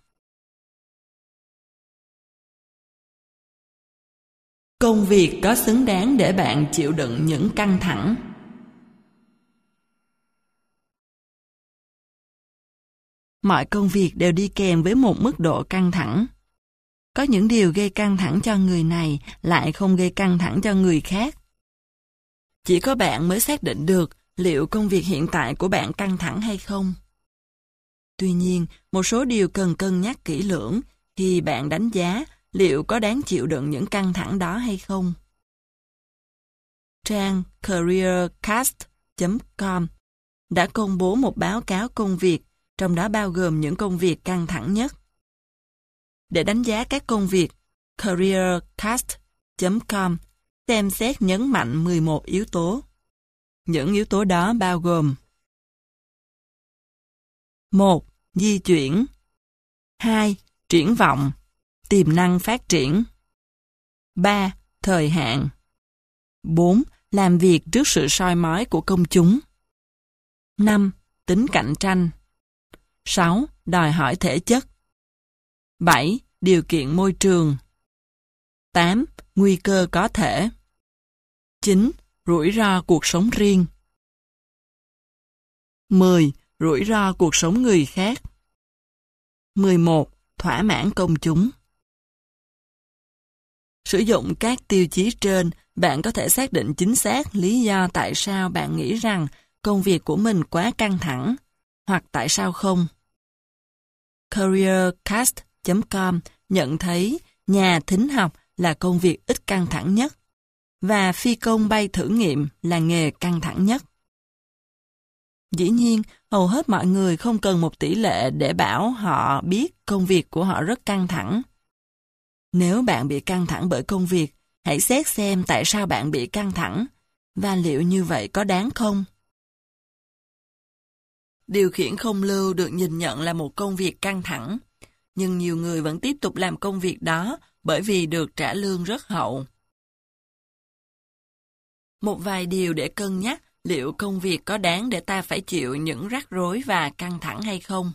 Công việc có xứng đáng để bạn chịu đựng những căng thẳng? Mọi công việc đều đi kèm với một mức độ căng thẳng. Có những điều gây căng thẳng cho người này lại không gây căng thẳng cho người khác. Chỉ có bạn mới xác định được liệu công việc hiện tại của bạn căng thẳng hay không. Tuy nhiên, một số điều cần cân nhắc kỹ lưỡng khi bạn đánh giá liệu có đáng chịu đựng những căng thẳng đó hay không. Trang careercast chấm com đã công bố một báo cáo công việc, trong đó bao gồm những công việc căng thẳng nhất. Để đánh giá các công việc, careercast chấm com xem xét nhấn mạnh mười một yếu tố. Những yếu tố đó bao gồm: một. Di chuyển. hai. Triển vọng, tiềm năng phát triển. ba. Thời hạn. bốn. Làm việc trước sự soi mói của công chúng. năm. Tính cạnh tranh. sáu. Đòi hỏi thể chất. bảy. Điều kiện môi trường. tám. Nguy cơ có thể. chín. Rủi ro cuộc sống riêng. mười. Rủi ro cuộc sống người khác. mười một. Thỏa mãn công chúng. Sử dụng các tiêu chí trên, bạn có thể xác định chính xác lý do tại sao bạn nghĩ rằng công việc của mình quá căng thẳng, hoặc tại sao không. careercast chấm com nhận thấy nhà thính học là công việc ít căng thẳng nhất, và phi công bay thử nghiệm là nghề căng thẳng nhất. Dĩ nhiên, hầu hết mọi người không cần một tỷ lệ để bảo họ biết công việc của họ rất căng thẳng. Nếu bạn bị căng thẳng bởi công việc, Hãy xét xem tại sao bạn bị căng thẳng, và liệu như vậy có đáng không? Điều khiển không lưu được nhìn nhận là một công việc căng thẳng, nhưng nhiều người vẫn tiếp tục làm công việc đó bởi vì được trả lương rất hậu. Một vài điều để cân nhắc liệu công việc có đáng để ta phải chịu những rắc rối và căng thẳng hay không.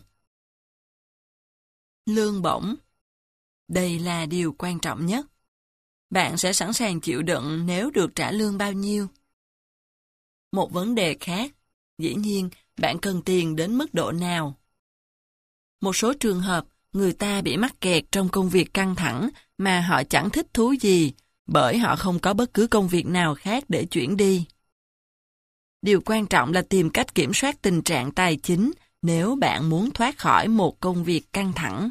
Lương bổng. Đây là điều quan trọng nhất. Bạn sẽ sẵn sàng chịu đựng nếu được trả lương bao nhiêu. Một vấn đề khác, dĩ nhiên, bạn cần tiền đến mức độ nào. Một số trường hợp, người ta bị mắc kẹt trong công việc căng thẳng mà họ chẳng thích thú gì, bởi họ không có bất cứ công việc nào khác để chuyển đi. Điều quan trọng là tìm cách kiểm soát tình trạng tài chính nếu bạn muốn thoát khỏi một công việc căng thẳng.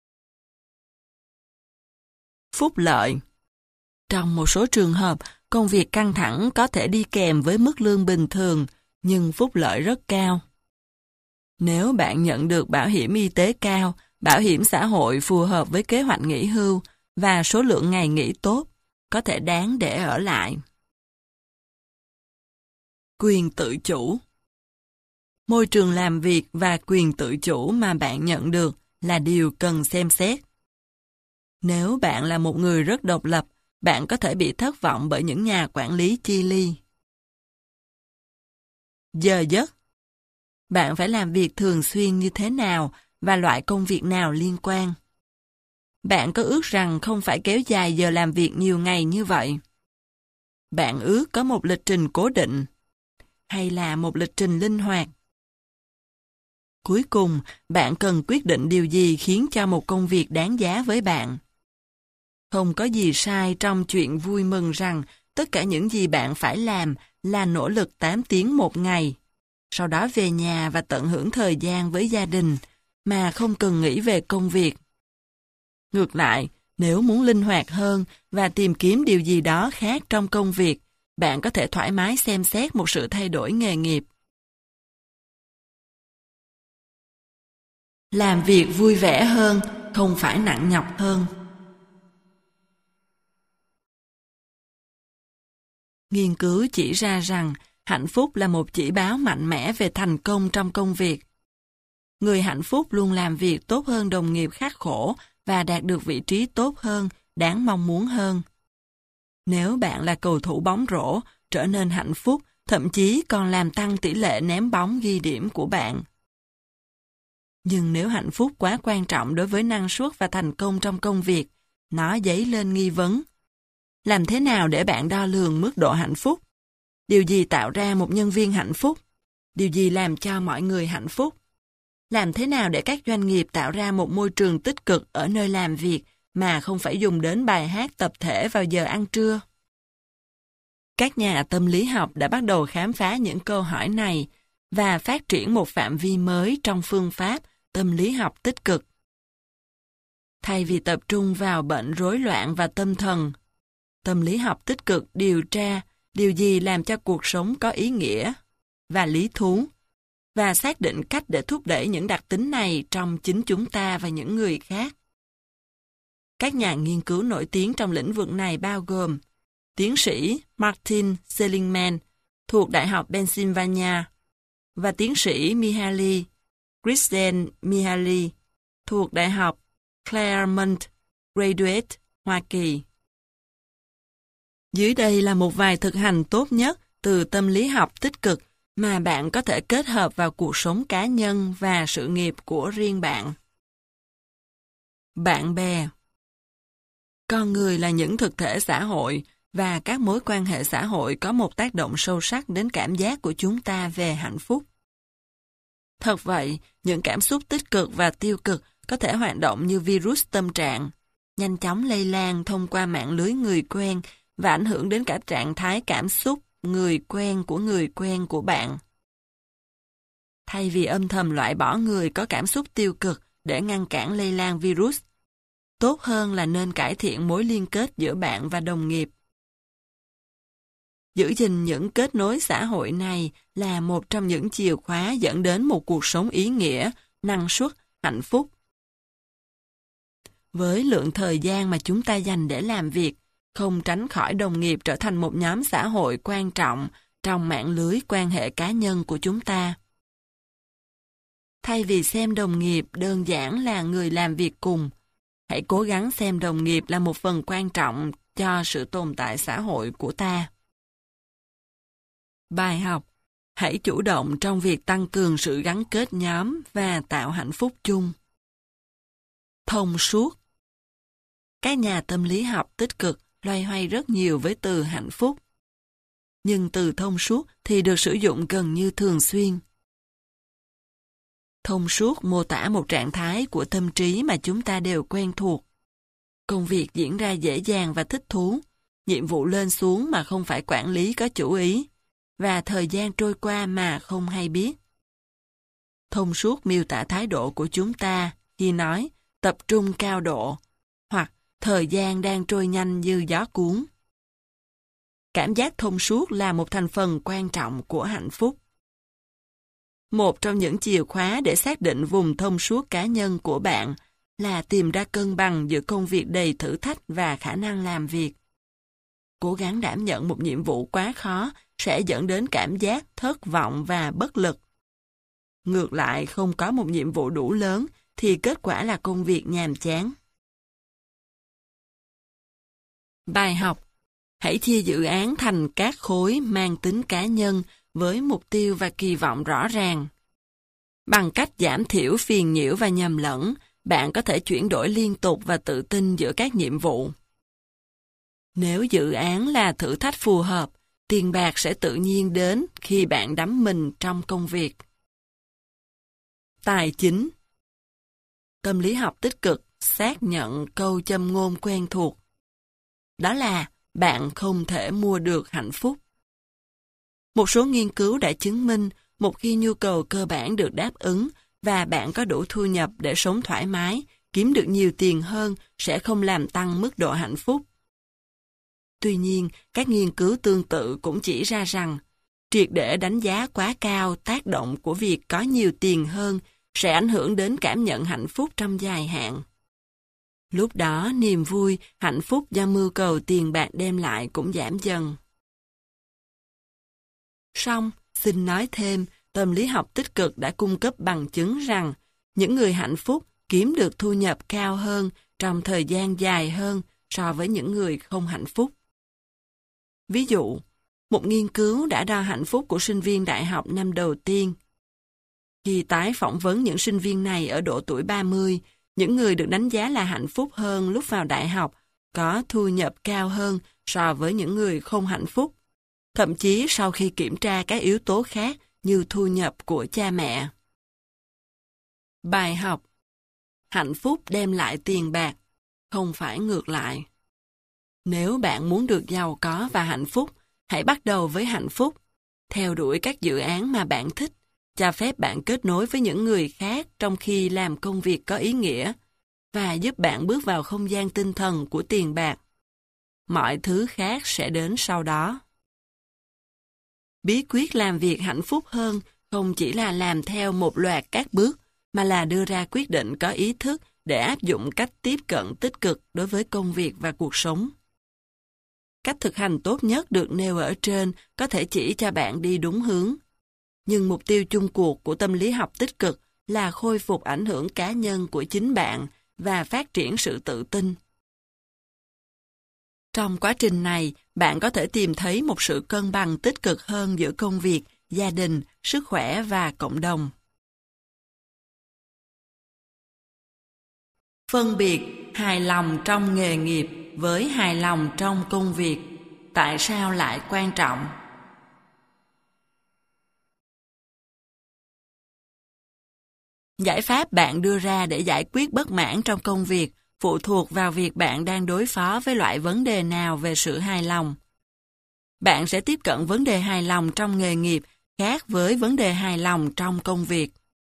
Phúc lợi. Trong một số trường hợp, công việc căng thẳng có thể đi kèm với mức lương bình thường, nhưng phúc lợi rất cao. Nếu bạn nhận được bảo hiểm y tế cao, bảo hiểm xã hội phù hợp với kế hoạch nghỉ hưu và số lượng ngày nghỉ tốt, có thể đáng để ở lại. Quyền tự chủ. Môi trường làm việc và quyền tự chủ mà bạn nhận được là điều cần xem xét. Nếu bạn là một người rất độc lập, bạn có thể bị thất vọng bởi những nhà quản lý chi ly. Giờ giấc. Bạn phải làm việc thường xuyên như thế nào và loại công việc nào liên quan. Bạn có ước rằng không phải kéo dài giờ làm việc nhiều ngày như vậy? Bạn ước có một lịch trình cố định, hay là một lịch trình linh hoạt? Cuối cùng, bạn cần quyết định điều gì khiến cho một công việc đáng giá với bạn. Không có gì sai trong chuyện vui mừng rằng tất cả những gì bạn phải làm là nỗ lực tám tiếng một ngày, sau đó về nhà và tận hưởng thời gian với gia đình, mà không cần nghĩ về công việc. Ngược lại, nếu muốn linh hoạt hơn và tìm kiếm điều gì đó khác trong công việc, bạn có thể thoải mái xem xét một sự thay đổi nghề nghiệp. Làm việc vui vẻ hơn, không phải nặng nhọc hơn. Nghiên cứu chỉ ra rằng hạnh phúc là một chỉ báo mạnh mẽ về thành công trong công việc. Người hạnh phúc luôn làm việc tốt hơn đồng nghiệp khắc khổ và đạt được vị trí tốt hơn, đáng mong muốn hơn. Nếu bạn là cầu thủ bóng rổ, trở nên hạnh phúc, thậm chí còn làm tăng tỷ lệ ném bóng ghi điểm của bạn. Nhưng nếu hạnh phúc quá quan trọng đối với năng suất và thành công trong công việc, nó dấy lên nghi vấn. Làm thế nào để bạn đo lường mức độ hạnh phúc? Điều gì tạo ra một nhân viên hạnh phúc? Điều gì làm cho mọi người hạnh phúc? Làm thế nào để các doanh nghiệp tạo ra một môi trường tích cực ở nơi làm việc mà không phải dùng đến bài hát tập thể vào giờ ăn trưa? Các nhà tâm lý học đã bắt đầu khám phá những câu hỏi này và phát triển một phạm vi mới trong phương pháp tâm lý học tích cực. Thay vì tập trung vào bệnh rối loạn và tâm thần, tâm lý học tích cực điều tra điều gì làm cho cuộc sống có ý nghĩa và lý thú, và xác định cách để thúc đẩy những đặc tính này trong chính chúng ta và những người khác. Các nhà nghiên cứu nổi tiếng trong lĩnh vực này bao gồm tiến sĩ Martin Seligman thuộc Đại học Pennsylvania và tiến sĩ Mihaly Csikszentmihalyi thuộc Đại học Claremont Graduate, Hoa Kỳ. Dưới đây là một vài thực hành tốt nhất từ tâm lý học tích cực mà bạn có thể kết hợp vào cuộc sống cá nhân và sự nghiệp của riêng bạn. Bạn bè. Con người là những thực thể xã hội và các mối quan hệ xã hội có một tác động sâu sắc đến cảm giác của chúng ta về hạnh phúc. Thật vậy, những cảm xúc tích cực và tiêu cực có thể hoạt động như virus tâm trạng, nhanh chóng lây lan thông qua mạng lưới người quen và ảnh hưởng đến cả trạng thái cảm xúc người quen của người quen của bạn. Thay vì âm thầm loại bỏ người có cảm xúc tiêu cực để ngăn cản lây lan virus, tốt hơn là nên cải thiện mối liên kết giữa bạn và đồng nghiệp. Giữ gìn những kết nối xã hội này là một trong những chìa khóa dẫn đến một cuộc sống ý nghĩa, năng suất, hạnh phúc. Với lượng thời gian mà chúng ta dành để làm việc, không tránh khỏi đồng nghiệp trở thành một nhóm xã hội quan trọng trong mạng lưới quan hệ cá nhân của chúng ta. Thay vì xem đồng nghiệp đơn giản là người làm việc cùng, hãy cố gắng xem đồng nghiệp là một phần quan trọng cho sự tồn tại xã hội của ta. Bài học: hãy chủ động trong việc tăng cường sự gắn kết nhóm và tạo hạnh phúc chung. Thông suốt. Các nhà tâm lý học tích cực loay hoay rất nhiều với từ hạnh phúc. Nhưng từ thông suốt thì được sử dụng gần như thường xuyên. Thông suốt mô tả một trạng thái của tâm trí mà chúng ta đều quen thuộc. Công việc diễn ra dễ dàng và thích thú, nhiệm vụ lên xuống mà không phải quản lý có chủ ý, và thời gian trôi qua mà không hay biết. Thông suốt miêu tả thái độ của chúng ta khi nói tập trung cao độ, hoặc thời gian đang trôi nhanh như gió cuốn. Cảm giác thông suốt là một thành phần quan trọng của hạnh phúc. Một trong những chìa khóa để xác định vùng thông suốt cá nhân của bạn là tìm ra cân bằng giữa công việc đầy thử thách và khả năng làm việc. Cố gắng đảm nhận một nhiệm vụ quá khó sẽ dẫn đến cảm giác thất vọng và bất lực. Ngược lại, không có một nhiệm vụ đủ lớn thì kết quả là công việc nhàm chán. Bài học: hãy chia dự án thành các khối mang tính cá nhân với mục tiêu và kỳ vọng rõ ràng. Bằng cách giảm thiểu phiền nhiễu và nhầm lẫn, bạn có thể chuyển đổi liên tục và tự tin giữa các nhiệm vụ. Nếu dự án là thử thách phù hợp, tiền bạc sẽ tự nhiên đến khi bạn đắm mình trong công việc. Tài chính. Tâm lý học tích cực xác nhận câu châm ngôn quen thuộc. Đó là bạn không thể mua được hạnh phúc. Một số nghiên cứu đã chứng minh một khi nhu cầu cơ bản được đáp ứng và bạn có đủ thu nhập để sống thoải mái, kiếm được nhiều tiền hơn sẽ không làm tăng mức độ hạnh phúc. Tuy nhiên, các nghiên cứu tương tự cũng chỉ ra rằng triệt để đánh giá quá cao tác động của việc có nhiều tiền hơn sẽ ảnh hưởng đến cảm nhận hạnh phúc trong dài hạn. Lúc đó, niềm vui, hạnh phúc do mưu cầu tiền bạc đem lại cũng giảm dần. Song, xin nói thêm, tâm lý học tích cực đã cung cấp bằng chứng rằng những người hạnh phúc kiếm được thu nhập cao hơn trong thời gian dài hơn so với những người không hạnh phúc. Ví dụ, một nghiên cứu đã đo hạnh phúc của sinh viên đại học năm đầu tiên. Khi tái phỏng vấn những sinh viên này ở độ tuổi ba mươi, những người được đánh giá là hạnh phúc hơn lúc vào đại học có thu nhập cao hơn so với những người không hạnh phúc, thậm chí sau khi kiểm tra các yếu tố khác như thu nhập của cha mẹ. Bài học: hạnh phúc đem lại tiền bạc, không phải ngược lại. Nếu bạn muốn được giàu có và hạnh phúc, hãy bắt đầu với hạnh phúc, theo đuổi các dự án mà bạn thích, cho phép bạn kết nối với những người khác trong khi làm công việc có ý nghĩa, và giúp bạn bước vào không gian tinh thần của tiền bạc. Mọi thứ khác sẽ đến sau đó. Bí quyết làm việc hạnh phúc hơn không chỉ là làm theo một loạt các bước, mà là đưa ra quyết định có ý thức để áp dụng cách tiếp cận tích cực đối với công việc và cuộc sống. Cách thực hành tốt nhất được nêu ở trên có thể chỉ cho bạn đi đúng hướng. Nhưng mục tiêu chung cuộc của tâm lý học tích cực là khôi phục ảnh hưởng cá nhân của chính bạn và phát triển sự tự tin. Trong quá trình này, bạn có thể tìm thấy một sự cân bằng tích cực hơn giữa công việc, gia đình, sức khỏe và cộng đồng. Phân biệt hài lòng trong nghề nghiệp với hài lòng trong công việc, tại sao lại quan trọng? Giải pháp bạn đưa ra để giải quyết bất mãn trong công việc phụ thuộc vào việc bạn đang đối phó với loại vấn đề nào về sự hài lòng. Bạn sẽ tiếp cận vấn đề hài lòng trong nghề nghiệp khác với vấn đề hài lòng trong công việc.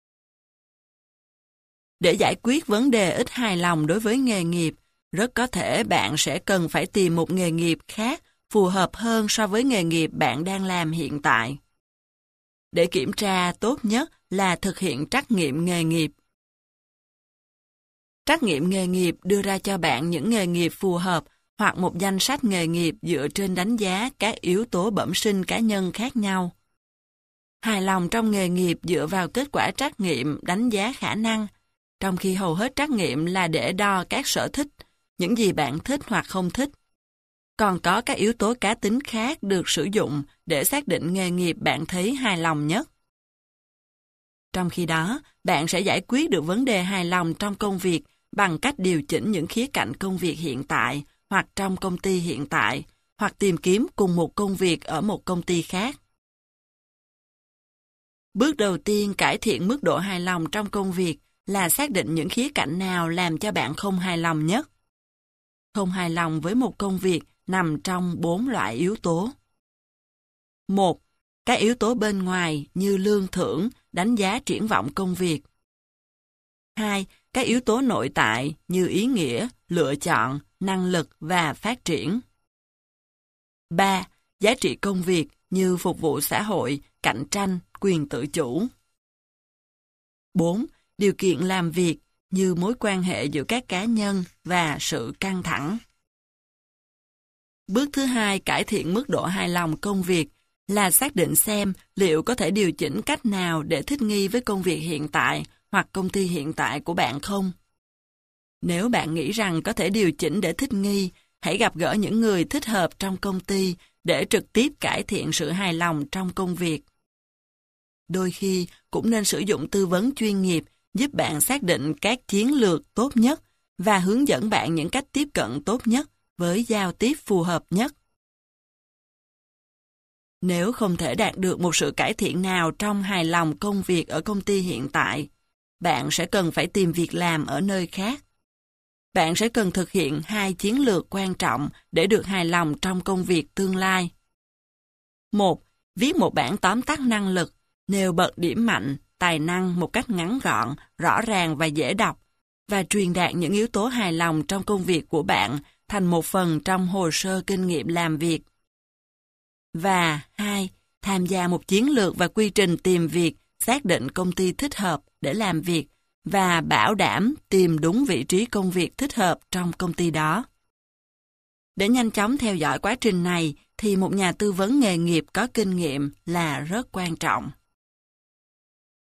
Để giải quyết vấn đề ít hài lòng đối với nghề nghiệp, rất có thể bạn sẽ cần phải tìm một nghề nghiệp khác phù hợp hơn so với nghề nghiệp bạn đang làm hiện tại. Để kiểm tra tốt nhất là thực hiện trắc nghiệm nghề nghiệp. Trắc nghiệm nghề nghiệp đưa ra cho bạn những nghề nghiệp phù hợp hoặc một danh sách nghề nghiệp dựa trên đánh giá các yếu tố bẩm sinh cá nhân khác nhau. Hài lòng trong nghề nghiệp dựa vào kết quả trắc nghiệm đánh giá khả năng, trong khi hầu hết trắc nghiệm là để đo các sở thích, những gì bạn thích hoặc không thích. Còn có các yếu tố cá tính khác được sử dụng để xác định nghề nghiệp bạn thấy hài lòng nhất. Trong khi đó, bạn sẽ giải quyết được vấn đề hài lòng trong công việc bằng cách điều chỉnh những khía cạnh công việc hiện tại hoặc trong công ty hiện tại, hoặc tìm kiếm cùng một công việc ở một công ty khác. Bước đầu tiên cải thiện mức độ hài lòng trong công việc là xác định những khía cạnh nào làm cho bạn không hài lòng nhất. Không hài lòng với một công việc nằm trong bốn loại yếu tố. một. Các yếu tố bên ngoài như lương thưởng, đánh giá triển vọng công việc. hai. Các yếu tố nội tại như ý nghĩa, lựa chọn, năng lực và phát triển. ba. Giá trị công việc như phục vụ xã hội, cạnh tranh, quyền tự chủ. bốn. Điều kiện làm việc như mối quan hệ giữa các cá nhân và sự căng thẳng. Bước thứ hai cải thiện mức độ hài lòng công việc là xác định xem liệu có thể điều chỉnh cách nào để thích nghi với công việc hiện tại hoặc công ty hiện tại của bạn không. Nếu bạn nghĩ rằng có thể điều chỉnh để thích nghi, hãy gặp gỡ những người thích hợp trong công ty để trực tiếp cải thiện sự hài lòng trong công việc. Đôi khi cũng nên sử dụng tư vấn chuyên nghiệp giúp bạn xác định các chiến lược tốt nhất và hướng dẫn bạn những cách tiếp cận tốt nhất với giao tiếp phù hợp nhất. Nếu không thể đạt được một sự cải thiện nào trong hài lòng công việc ở công ty hiện tại, bạn sẽ cần phải tìm việc làm ở nơi khác. Bạn sẽ cần thực hiện hai chiến lược quan trọng để được hài lòng trong công việc tương lai. một. Viết một bản tóm tắt năng lực, nêu bật điểm mạnh, tài năng một cách ngắn gọn, rõ ràng và dễ đọc, và truyền đạt những yếu tố hài lòng trong công việc của bạn thành một phần trong hồ sơ kinh nghiệm làm việc. Và hai. Tham gia một chiến lược và quy trình tìm việc, xác định công ty thích hợp để làm việc và bảo đảm tìm đúng vị trí công việc thích hợp trong công ty đó. Để nhanh chóng theo dõi quá trình này thì một nhà tư vấn nghề nghiệp có kinh nghiệm là rất quan trọng.